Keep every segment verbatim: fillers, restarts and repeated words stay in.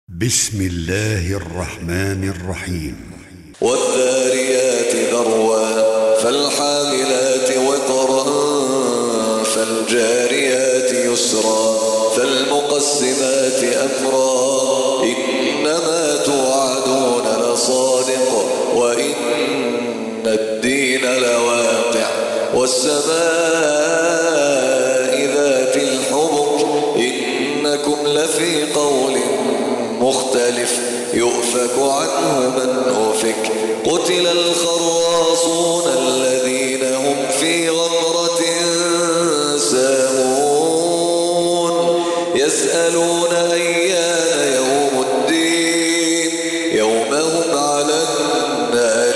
بسم الله الرحمن الرحيم. والذاريات ذروا فالحاملات وقرا فالجاريات يسرا فالمقسمات أمرا إنما توعدون لصادق وإن الدين لواقع والسماء ذات الحبك إنكم لفي قول مختلف يؤفك عنه من أفك قتل الخراصون الذين هم في غمرة ساهون يسألون أيان يوم الدين يوم هم على النار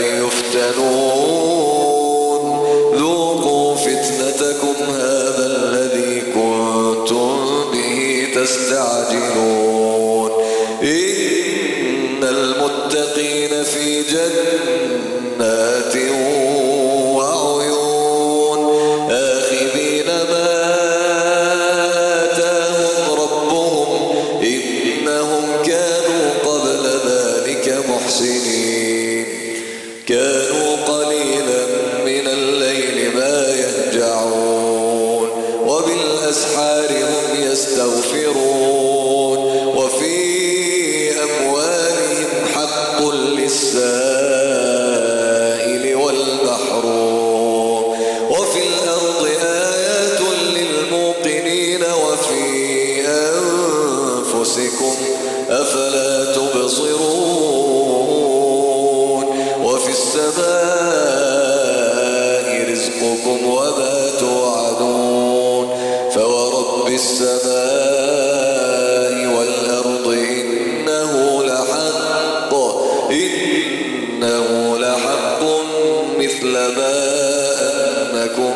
يفتنون ذوقوا فتنتكم هذا الذي كنتم به تستعجلون إن المتقين في جنات وعيون آخذين ما آتاهم ربهم إنهم كانوا قبل ذلك محسنين كانوا قليلا من الليل ما يهجعون وبالأسحار هم يستغفرون وفي للسائل والمحروم وفي الأرض آيات للموقنين وفي أنفسكم أفلا تبصرون وفي السماء رزقكم وما توعدون فورب السماء والأرض إنه لحق إنه لحق مثل ما أنكم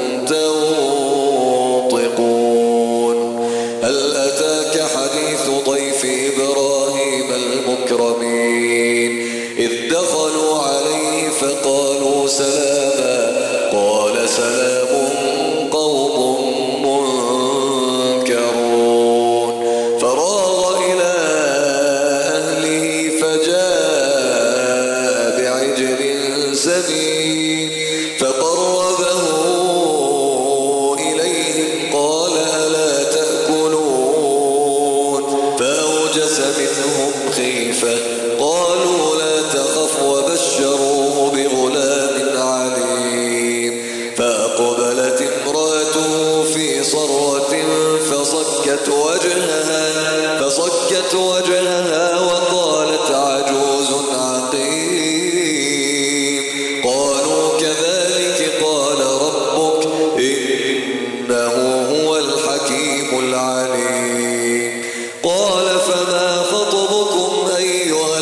تنطقون هل أتاك حديث ضيف إبراهيم المكرمين إذ دخلوا عليه فقالوا سلاما قال سلام قوم منكرون فراغ إلى أهله فجاء سمين فقربه إليهم قال ألا تأكلون فأوجس منهم خيفة قالوا لا تخف وبشروه بغلام عليم فأقبلت امرأته في صرة فصكت وجهها فصكت وجهها وقالت عجوز عقيم قالوا كذلك قال ربك إنه هو الحكيم العليم قال فما خطبكم أيها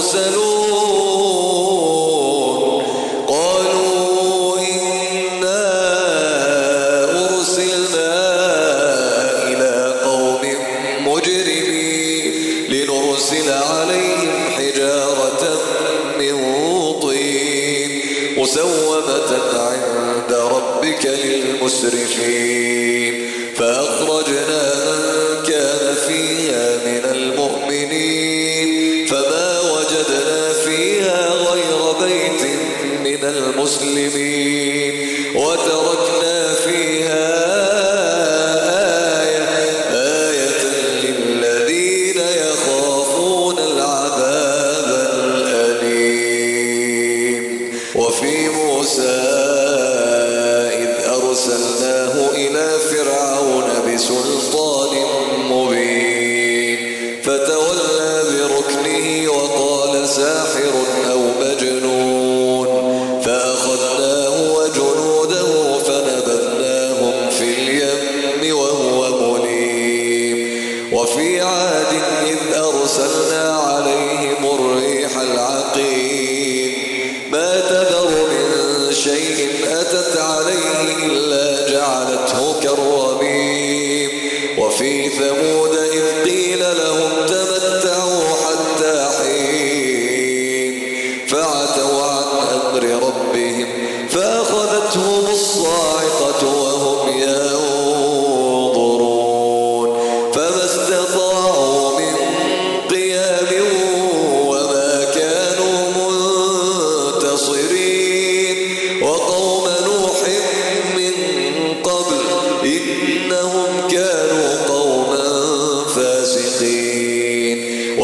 المرسلون قالوا إنا أرسلنا إلى قوم مجرمين لنرسل عليهم حجارة من طين مسومة عند ربك للمسرفين فأخرجنا من كان فيها من المؤمنين فما وجدنا فيها غير بيت من المسلمين وتركنا فيها آية آية للذين يخافون العذاب الأليم وفي موسى إذ أرسلناه إلى فرعون بسلطان مبين فتولى بركنه وقال ساحر أو مجنون فأخذناه وجنوده فنبذناهم في اليم وهو مليم وفي عاد إذ أرسلنا عليهم الريح العقيم ما تذر من شيء أتت عليه إلا جعلته كالرميم وفي ثمود إذ قيل لهم تمتعوا حتى حين فعتوا عن أمر ربهم فأخذتهم الصاعقة وهم ينظرون فما استطاعوا من قيام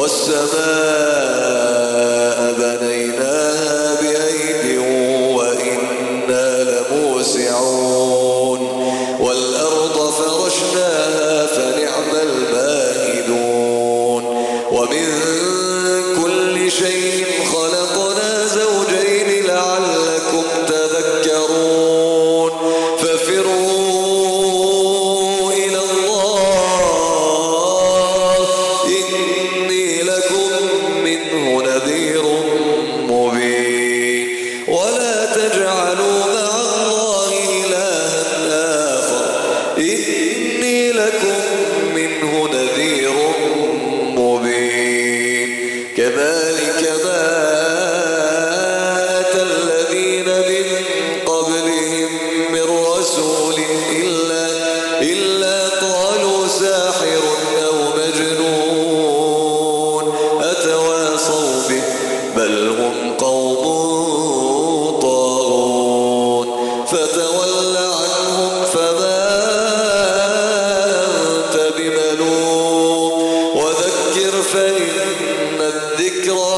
والسماء بنيناها بأيد وإنا لموسعون والأرض فرشناها فنعم الماهدون ومن كل شيء خلقنا زوجين لعلكم تذكرون ففروا إلى الله إني لكم منه نذير مبين ولا تجعلوا مع الله إلها آخر إني لكم منه نذير مبين كذلك ما أتى الذين من قبلهم من رسول إلا, إلا قالوا ساحر أو مجنون أتواصوا به بل هم قوم طاغون فتول عنهم فما أنت بملوم وذكر فإن الذكرى